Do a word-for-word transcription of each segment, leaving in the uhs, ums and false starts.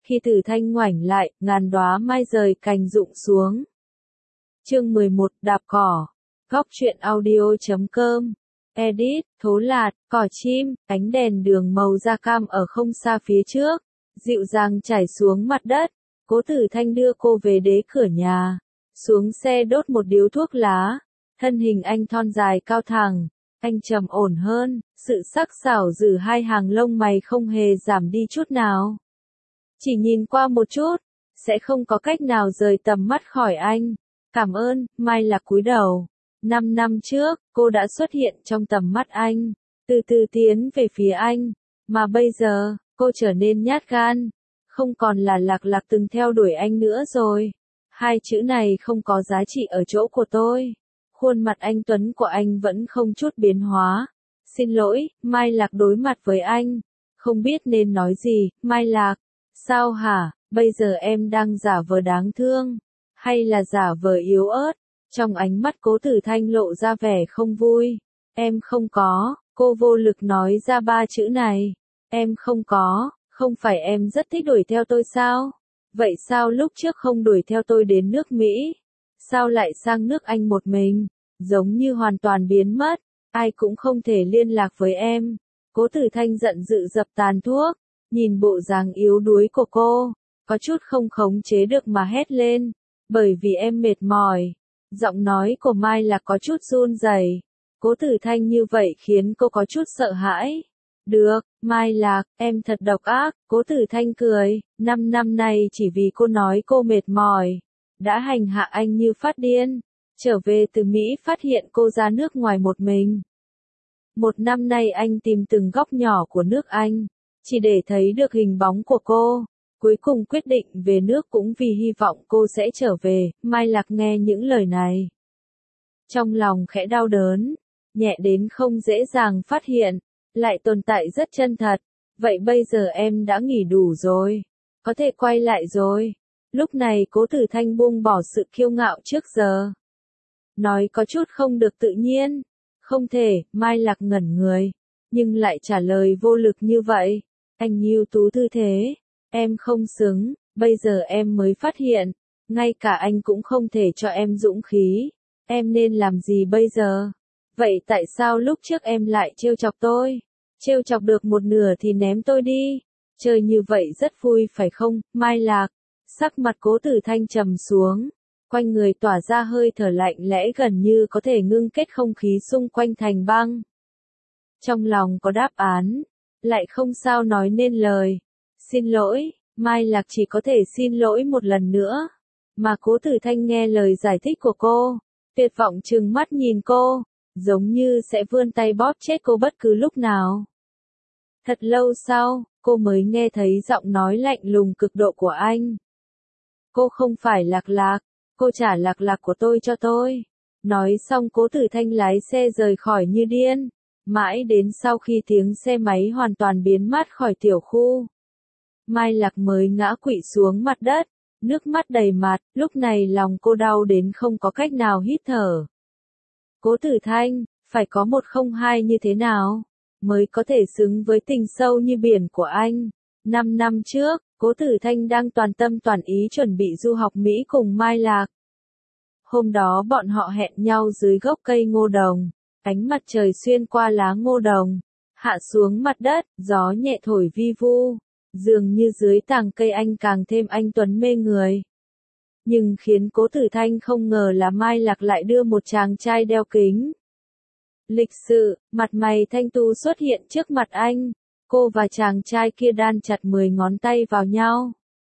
Khi Tử Thanh ngoảnh lại, ngàn đóa mai rời cành rụng xuống. Chương mười một, đạp cỏ. Góc truyện audio chấm com. Edit, Thố Lạt, cỏ chim, ánh đèn đường màu da cam ở không xa phía trước, dịu dàng chảy xuống mặt đất. Cố Tử Thanh đưa cô về đế cửa nhà, xuống xe đốt một điếu thuốc lá. Thân hình anh thon dài cao thẳng, anh trầm ổn hơn, sự sắc sảo giữ hai hàng lông mày không hề giảm đi chút nào. Chỉ nhìn qua một chút, sẽ không có cách nào rời tầm mắt khỏi anh. Cảm ơn, Mai Lạc cúi đầu. Năm năm trước, cô đã xuất hiện trong tầm mắt anh, từ từ tiến về phía anh, mà bây giờ, cô trở nên nhát gan, không còn là Lạc Lạc từng theo đuổi anh nữa rồi. Hai chữ này không có giá trị ở chỗ của tôi. Khuôn mặt anh tuấn của anh vẫn không chút biến hóa. Xin lỗi, Mai Lạc đối mặt với anh, không biết nên nói gì. Mai Lạc, sao hả, bây giờ em đang giả vờ đáng thương, hay là giả vờ yếu ớt? Trong ánh mắt Cố Tử Thanh lộ ra vẻ không vui. Em không có, cô vô lực nói ra ba chữ này. Em không có, không phải em rất thích đuổi theo tôi sao? Vậy sao lúc trước không đuổi theo tôi đến nước Mỹ? Sao lại sang nước Anh một mình? Giống như hoàn toàn biến mất, ai cũng không thể liên lạc với em. Cố Tử Thanh giận dữ dập tàn thuốc, nhìn bộ dáng yếu đuối của cô, có chút không khống chế được mà hét lên, bởi vì em mệt mỏi. Giọng nói của Mai Lạc có chút run rẩy. Cố Tử Thanh như vậy khiến cô có chút sợ hãi. Được, Mai Lạc, em thật độc ác. Cố Tử Thanh cười, năm năm nay chỉ vì cô nói cô mệt mỏi, đã hành hạ anh như phát điên. Trở về từ Mỹ phát hiện cô ra nước ngoài một mình. Một năm nay anh tìm từng góc nhỏ của nước Anh, chỉ để thấy được hình bóng của cô. Cuối cùng quyết định về nước cũng vì hy vọng cô sẽ trở về. Mai Lạc nghe những lời này, trong lòng khẽ đau đớn, nhẹ đến không dễ dàng phát hiện, lại tồn tại rất chân thật. Vậy bây giờ em đã nghỉ đủ rồi, có thể quay lại rồi. Lúc này Cố Tử Thanh buông bỏ sự kiêu ngạo trước giờ, nói có chút không được tự nhiên. Không thể. Mai Lạc ngẩn người, nhưng lại trả lời vô lực như vậy. Anh ưu tú tư thế, em không xứng, bây giờ em mới phát hiện, ngay cả anh cũng không thể cho em dũng khí. Em nên làm gì bây giờ? Vậy tại sao lúc trước em lại trêu chọc tôi? Trêu chọc được một nửa thì ném tôi đi. Chơi như vậy rất vui phải không, Mai Lạc? Sắc mặt Cố Tử Thanh trầm xuống, quanh người tỏa ra hơi thở lạnh lẽ gần như có thể ngưng kết không khí xung quanh thành băng. Trong lòng có đáp án, lại không sao nói nên lời. Xin lỗi, Mai Lạc chỉ có thể xin lỗi một lần nữa. Mà Cố Tử Thanh nghe lời giải thích của cô, tuyệt vọng trừng mắt nhìn cô, giống như sẽ vươn tay bóp chết cô bất cứ lúc nào. Thật lâu sau, cô mới nghe thấy giọng nói lạnh lùng cực độ của anh. Cô không phải Lạc Lạc, cô trả Lạc Lạc của tôi cho tôi. Nói xong Cố Tử Thanh lái xe rời khỏi như điên, mãi đến sau khi tiếng xe máy hoàn toàn biến mất khỏi tiểu khu, Mai Lạc mới ngã quỵ xuống mặt đất, nước mắt đầy mặt. Lúc này lòng cô đau đến không có cách nào hít thở. Cố Tử Thanh, phải có một không hai như thế nào mới có thể xứng với tình sâu như biển của anh? Năm năm trước, Cố Tử Thanh đang toàn tâm toàn ý chuẩn bị du học Mỹ cùng Mai Lạc. Hôm đó bọn họ hẹn nhau dưới gốc cây ngô đồng, ánh mặt trời xuyên qua lá ngô đồng, hạ xuống mặt đất, gió nhẹ thổi vi vu, dường như dưới tàng cây anh càng thêm anh tuấn mê người. Nhưng khiến Cố Tử Thanh không ngờ là Mai Lạc lại đưa một chàng trai đeo kính lịch sự, mặt mày thanh tú xuất hiện trước mặt anh. Cô và chàng trai kia đan chặt mười ngón tay vào nhau,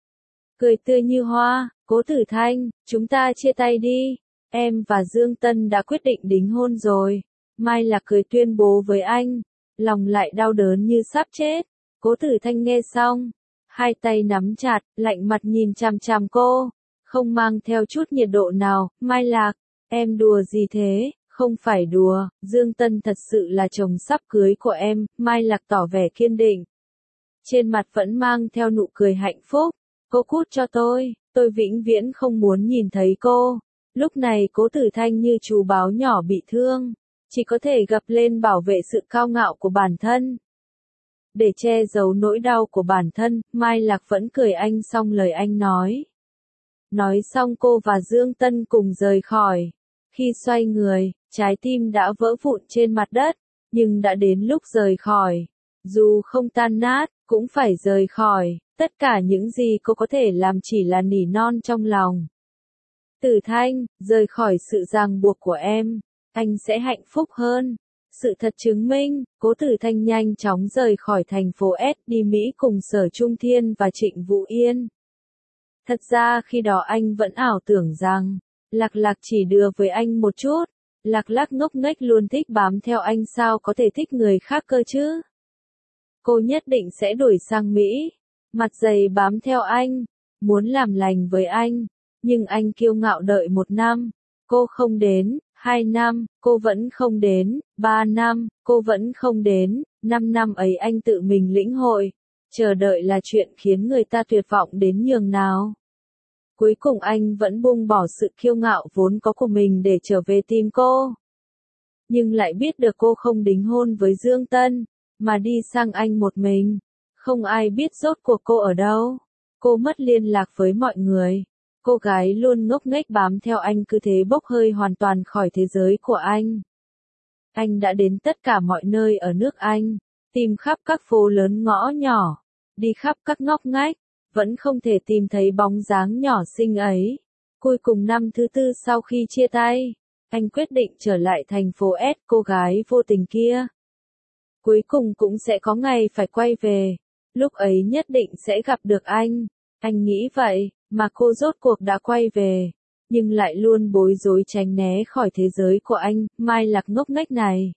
cười tươi như hoa. Cố Tử Thanh, chúng ta chia tay đi, em và Dương Tân đã quyết định đính hôn rồi. Mai Lạc cười tuyên bố với anh, lòng lại đau đớn như sắp chết. Cố Tử Thanh nghe xong, hai tay nắm chặt, lạnh mặt nhìn chằm chằm cô, không mang theo chút nhiệt độ nào. Mai Lạc, em đùa gì thế? Không phải đùa, Dương Tân thật sự là chồng sắp cưới của em. Mai Lạc tỏ vẻ kiên định, trên mặt vẫn mang theo nụ cười hạnh phúc. Cô cút cho tôi, tôi vĩnh viễn không muốn nhìn thấy cô. Lúc này Cố Tử Thanh như chú báo nhỏ bị thương, chỉ có thể gập lên bảo vệ sự cao ngạo của bản thân. Để che giấu nỗi đau của bản thân, Mai Lạc vẫn cười anh xong lời anh nói. Nói xong cô và Dương Tân cùng rời khỏi. Khi xoay người, trái tim đã vỡ vụn trên mặt đất, nhưng đã đến lúc rời khỏi. Dù không tan nát, cũng phải rời khỏi. Tất cả những gì cô có thể làm chỉ là nỉ non trong lòng. Tử Thanh, rời khỏi sự ràng buộc của em, anh sẽ hạnh phúc hơn. Sự thật chứng minh, Cố Tử Thanh nhanh chóng rời khỏi thành phố S đi Mỹ cùng Sở Trung Thiên và Trịnh Vũ Yên. Thật ra khi đó anh vẫn ảo tưởng rằng, Lạc Lạc chỉ đùa với anh một chút. Lạc Lạc ngốc nghếch luôn thích bám theo anh, sao có thể thích người khác cơ chứ? Cô nhất định sẽ đuổi sang Mỹ, mặt dày bám theo anh, muốn làm lành với anh. Nhưng anh kiêu ngạo đợi một năm, cô không đến, hai năm, cô vẫn không đến, ba năm, cô vẫn không đến, năm năm ấy anh tự mình lĩnh hội. Chờ đợi là chuyện khiến người ta tuyệt vọng đến nhường nào. Cuối cùng anh vẫn buông bỏ sự kiêu ngạo vốn có của mình để trở về tìm cô. Nhưng lại biết được cô không đính hôn với Dương Tân, mà đi sang Anh một mình. Không ai biết rốt cuộc cô ở đâu. Cô mất liên lạc với mọi người. Cô gái luôn ngốc nghếch bám theo anh cứ thế bốc hơi hoàn toàn khỏi thế giới của anh. Anh đã đến tất cả mọi nơi ở nước Anh, tìm khắp các phố lớn ngõ nhỏ, đi khắp các ngóc ngách, vẫn không thể tìm thấy bóng dáng nhỏ xinh ấy. Cuối cùng năm thứ tư sau khi chia tay, anh quyết định trở lại thành phố S, cô gái vô tình kia. Cuối cùng cũng sẽ có ngày phải quay về, lúc ấy nhất định sẽ gặp được anh. Anh nghĩ vậy, mà cô rốt cuộc đã quay về, nhưng lại luôn bối rối tránh né khỏi thế giới của anh, Mai Lạc ngốc nghếch này.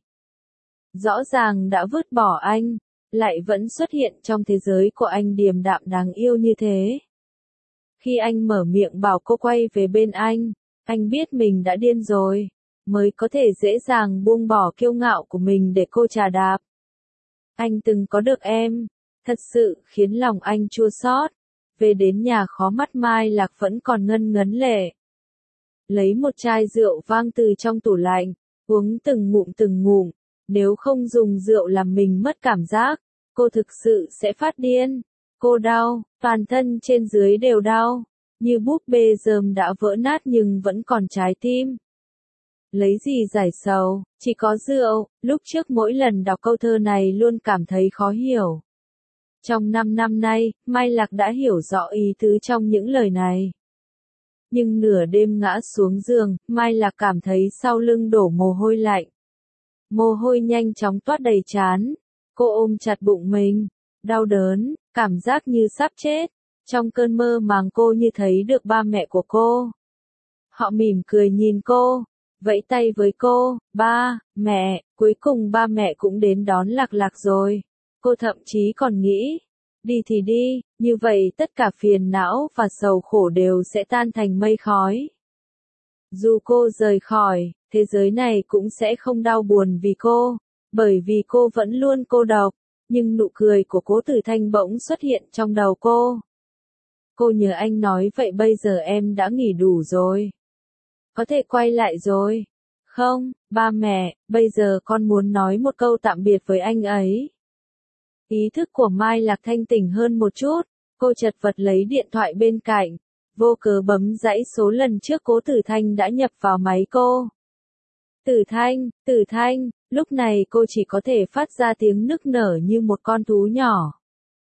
Rõ ràng đã vứt bỏ anh, lại vẫn xuất hiện trong thế giới của anh điềm đạm đáng yêu như thế. Khi anh mở miệng bảo cô quay về bên anh, anh biết mình đã điên rồi, mới có thể dễ dàng buông bỏ kiêu ngạo của mình để cô trà đạp. Anh từng có được em, thật sự khiến lòng anh chua xót. Về đến nhà khó mắt Mai Lạc vẫn còn ngân ngấn lệ. Lấy một chai rượu vang từ trong tủ lạnh, uống từng ngụm từng ngụm. Nếu không dùng rượu làm mình mất cảm giác, cô thực sự sẽ phát điên. Cô đau, toàn thân trên dưới đều đau, như búp bê rơm đã vỡ nát nhưng vẫn còn trái tim. Lấy gì giải sầu, chỉ có rượu. Lúc trước mỗi lần đọc câu thơ này luôn cảm thấy khó hiểu. Trong năm năm nay, Mai Lạc đã hiểu rõ ý tứ trong những lời này. Nhưng nửa đêm ngã xuống giường, Mai Lạc cảm thấy sau lưng đổ mồ hôi lạnh. Mồ hôi nhanh chóng toát đầy trán. Cô ôm chặt bụng mình, đau đớn, cảm giác như sắp chết. Trong cơn mơ màng cô như thấy được ba mẹ của cô. Họ mỉm cười nhìn cô, vẫy tay với cô, ba, mẹ, cuối cùng ba mẹ cũng đến đón Lạc Lạc rồi. Cô thậm chí còn nghĩ, đi thì đi, như vậy tất cả phiền não và sầu khổ đều sẽ tan thành mây khói. Dù cô rời khỏi, thế giới này cũng sẽ không đau buồn vì cô, bởi vì cô vẫn luôn cô độc, nhưng nụ cười của Cố Tử Thanh bỗng xuất hiện trong đầu cô. Cô nhớ anh nói vậy bây giờ em đã nghỉ đủ rồi. Có thể quay lại rồi. Không, ba mẹ, bây giờ con muốn nói một câu tạm biệt với anh ấy. Ý thức của Mai Lạc thanh tỉnh hơn một chút, cô chật vật lấy điện thoại bên cạnh, vô cớ bấm dãy số lần trước Cố Tử Thanh đã nhập vào máy cô. Tử Thanh, Tử Thanh, lúc này cô chỉ có thể phát ra tiếng nức nở như một con thú nhỏ.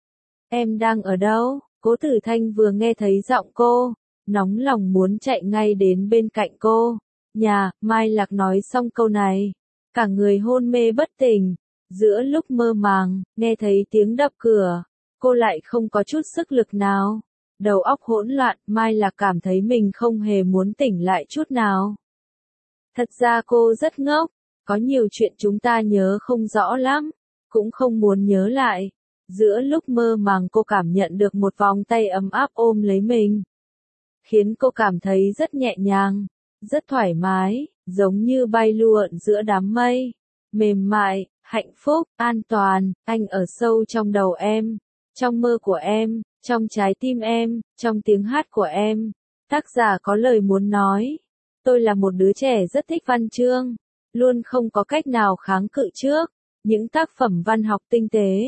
Em đang ở đâu? Cố Tử Thanh vừa nghe thấy giọng cô, nóng lòng muốn chạy ngay đến bên cạnh cô. Nhà, Mai Lạc nói xong câu này, cả người hôn mê bất tỉnh. Giữa lúc mơ màng, nghe thấy tiếng đập cửa, cô lại không có chút sức lực nào. Đầu óc hỗn loạn, Mai Lạc cảm thấy mình không hề muốn tỉnh lại chút nào. Thật ra cô rất ngốc, có nhiều chuyện chúng ta nhớ không rõ lắm, cũng không muốn nhớ lại. Giữa lúc mơ màng cô cảm nhận được một vòng tay ấm áp ôm lấy mình. Khiến cô cảm thấy rất nhẹ nhàng, rất thoải mái, giống như bay lượn giữa đám mây. Mềm mại, hạnh phúc, an toàn, anh ở sâu trong đầu em, trong mơ của em, trong trái tim em, trong tiếng hát của em. Tác giả có lời muốn nói. Tôi là một đứa trẻ rất thích văn chương, luôn không có cách nào kháng cự trước những tác phẩm văn học tinh tế.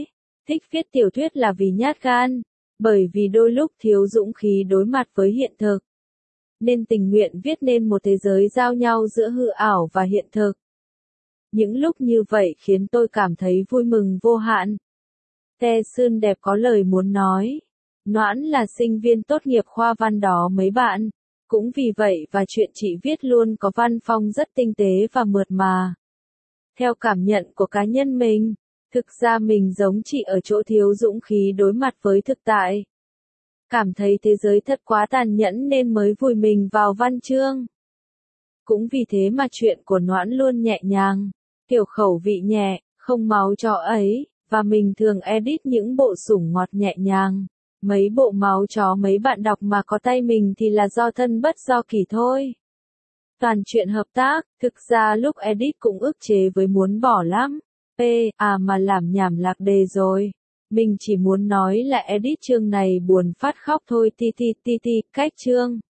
Thích viết tiểu thuyết là vì nhát gan, bởi vì đôi lúc thiếu dũng khí đối mặt với hiện thực. Nên tình nguyện viết nên một thế giới giao nhau giữa hư ảo và hiện thực. Những lúc như vậy khiến tôi cảm thấy vui mừng vô hạn. Tê Sương đẹp có lời muốn nói. Noãn là sinh viên tốt nghiệp khoa văn đó mấy bạn. Cũng vì vậy và chuyện chị viết luôn có văn phong rất tinh tế và mượt mà. Theo cảm nhận của cá nhân mình, thực ra mình giống chị ở chỗ thiếu dũng khí đối mặt với thực tại. Cảm thấy thế giới thật quá tàn nhẫn nên mới vùi mình vào văn chương. Cũng vì thế mà chuyện của Noãn luôn nhẹ nhàng, kiểu khẩu vị nhẹ, không máu chó ấy, và mình thường edit những bộ sủng ngọt nhẹ nhàng. Mấy bộ máu chó mấy bạn đọc mà có tay mình thì là do thân bất do kỷ thôi. Toàn chuyện hợp tác, thực ra lúc edit cũng ức chế với muốn bỏ lắm. P, à mà làm nhảm lạc đề rồi. Mình chỉ muốn nói là edit chương này buồn phát khóc thôi ti ti ti ti, cách chương.